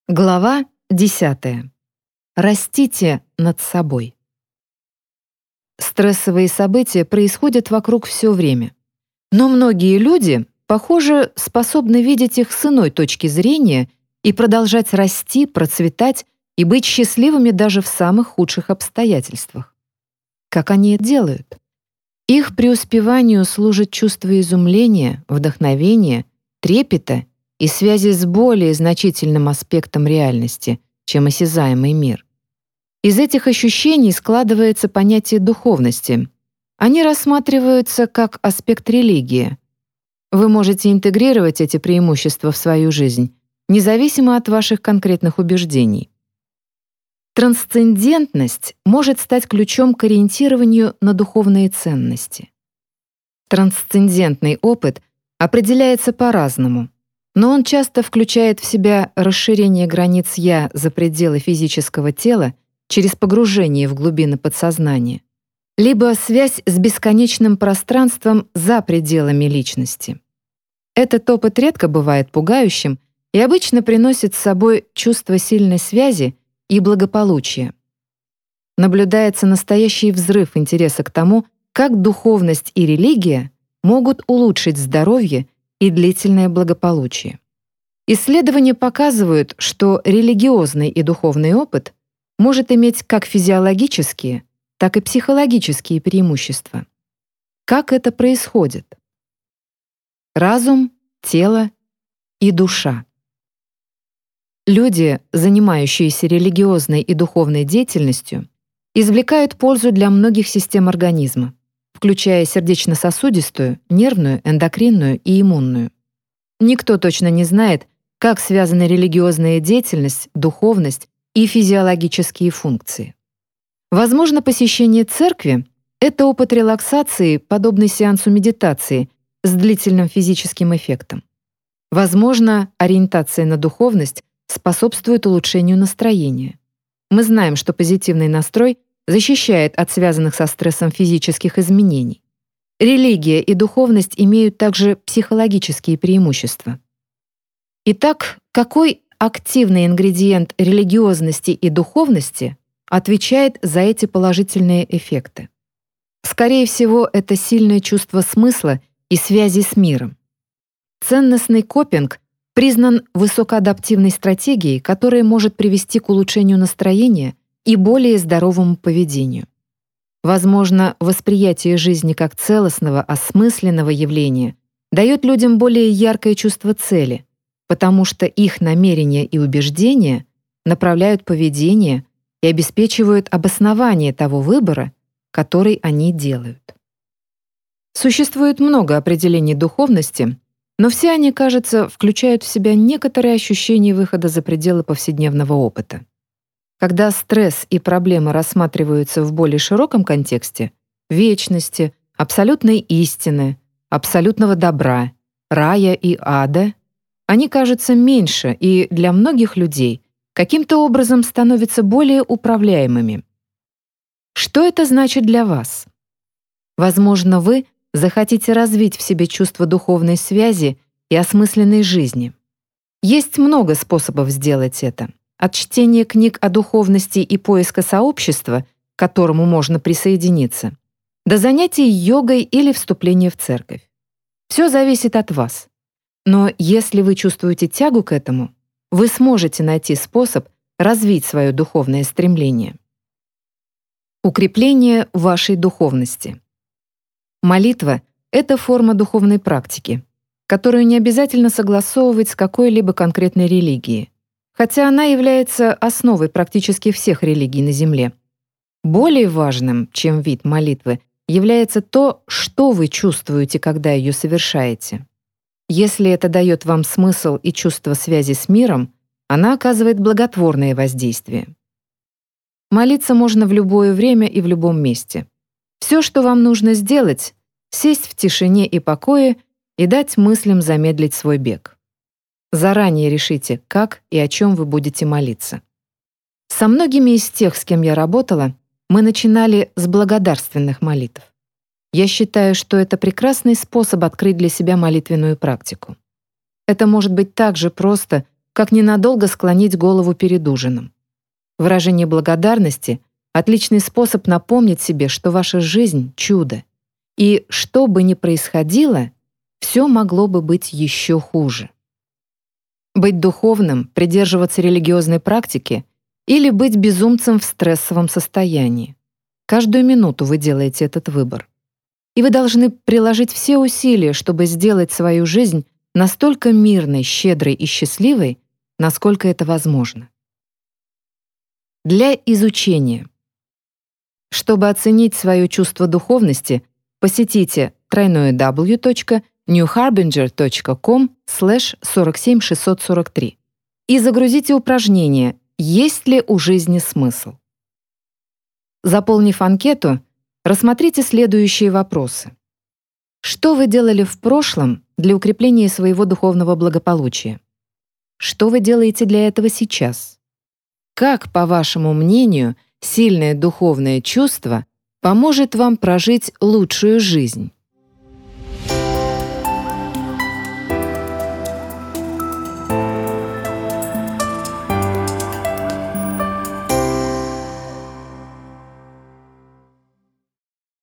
Глава 10. Растите над собой. Стрессовые события происходят вокруг все время. Но многие люди, похоже, способны видеть их с иной точки зрения и продолжать расти, процветать и быть счастливыми даже в самых худших обстоятельствах. Как они это делают? Их преуспеванию служит чувство изумления, вдохновения, трепета и связи с более значительным аспектом реальности, чем осязаемый мир. Из этих ощущений складывается понятие духовности. Они рассматриваются как аспект религии. Вы можете интегрировать эти преимущества в свою жизнь, независимо от ваших конкретных убеждений. Трансцендентность может стать ключом к ориентированию на духовные ценности. Трансцендентный опыт определяется по-разному, но он часто включает в себя расширение границ «я» за пределы физического тела через погружение в глубины подсознания, либо связь с бесконечным пространством за пределами личности. Этот опыт редко бывает пугающим и обычно приносит с собой чувство сильной связи и благополучия. Наблюдается настоящий взрыв интереса к тому, как духовность и религия могут улучшить здоровье и длительное благополучие. Исследования показывают, что религиозный и духовный опыт может иметь как физиологические, так и психологические преимущества. Как это происходит? Разум, тело и душа. Люди, занимающиеся религиозной и духовной деятельностью, извлекают пользу для многих систем организма, включая сердечно-сосудистую, нервную, эндокринную и иммунную. Никто точно не знает, как связаны религиозная деятельность, духовность и физиологические функции. Возможно, посещение церкви — это опыт релаксации, подобный сеансу медитации, с длительным физическим эффектом. Возможно, ориентация на духовность способствует улучшению настроения. Мы знаем, что позитивный настрой защищает от связанных со стрессом физических изменений. Религия и духовность имеют также психологические преимущества. Итак, какой активный ингредиент религиозности и духовности отвечает за эти положительные эффекты? Скорее всего, это сильное чувство смысла и связи с миром. Ценностный копинг признан высокоадаптивной стратегией, которая может привести к улучшению настроения и более здоровому поведению. Возможно, восприятие жизни как целостного, осмысленного явления дает людям более яркое чувство цели, потому что их намерения и убеждения направляют поведение и обеспечивают обоснование того выбора, который они делают. Существует много определений духовности, но все они, кажется, включают в себя некоторые ощущения выхода за пределы повседневного опыта. Когда стресс и проблемы рассматриваются в более широком контексте — вечности, абсолютной истины, абсолютного добра, рая и ада — они кажутся меньше и для многих людей каким-то образом становятся более управляемыми. Что это значит для вас? Возможно, вы захотите развить в себе чувство духовной связи и осмысленной жизни. Есть много способов сделать это. От чтения книг о духовности и поиска сообщества, к которому можно присоединиться, до занятий йогой или вступления в церковь. Все зависит от вас. Но если вы чувствуете тягу к этому, вы сможете найти способ развить свое духовное стремление. Укрепление вашей духовности. Молитва — это форма духовной практики, которую не обязательно согласовывать с какой-либо конкретной религией, хотя она является основой практически всех религий на Земле. Более важным, чем вид молитвы, является то, что вы чувствуете, когда ее совершаете. Если это дает вам смысл и чувство связи с миром, она оказывает благотворное воздействие. Молиться можно в любое время и в любом месте. Все, что вам нужно сделать — сесть в тишине и покое и дать мыслям замедлить свой бег. Заранее решите, как и о чем вы будете молиться. Со многими из тех, с кем я работала, мы начинали с благодарственных молитв. Я считаю, что это прекрасный способ открыть для себя молитвенную практику. Это может быть так же просто, как ненадолго склонить голову перед ужином. Выражение благодарности — отличный способ напомнить себе, что ваша жизнь — чудо. И что бы ни происходило, все могло бы быть еще хуже. Быть духовным, придерживаться религиозной практики или быть безумцем в стрессовом состоянии. Каждую минуту вы делаете этот выбор. И вы должны приложить все усилия, чтобы сделать свою жизнь настолько мирной, щедрой и счастливой, насколько это возможно. Для изучения. Чтобы оценить свое чувство духовности, посетите www.newharbinger.com/47643 и загрузите упражнение «Есть ли у жизни смысл?». Заполнив анкету, рассмотрите следующие вопросы. Что вы делали в прошлом для укрепления своего духовного благополучия? Что вы делаете для этого сейчас? Как, по вашему мнению, сильное духовное чувство поможет вам прожить лучшую жизнь?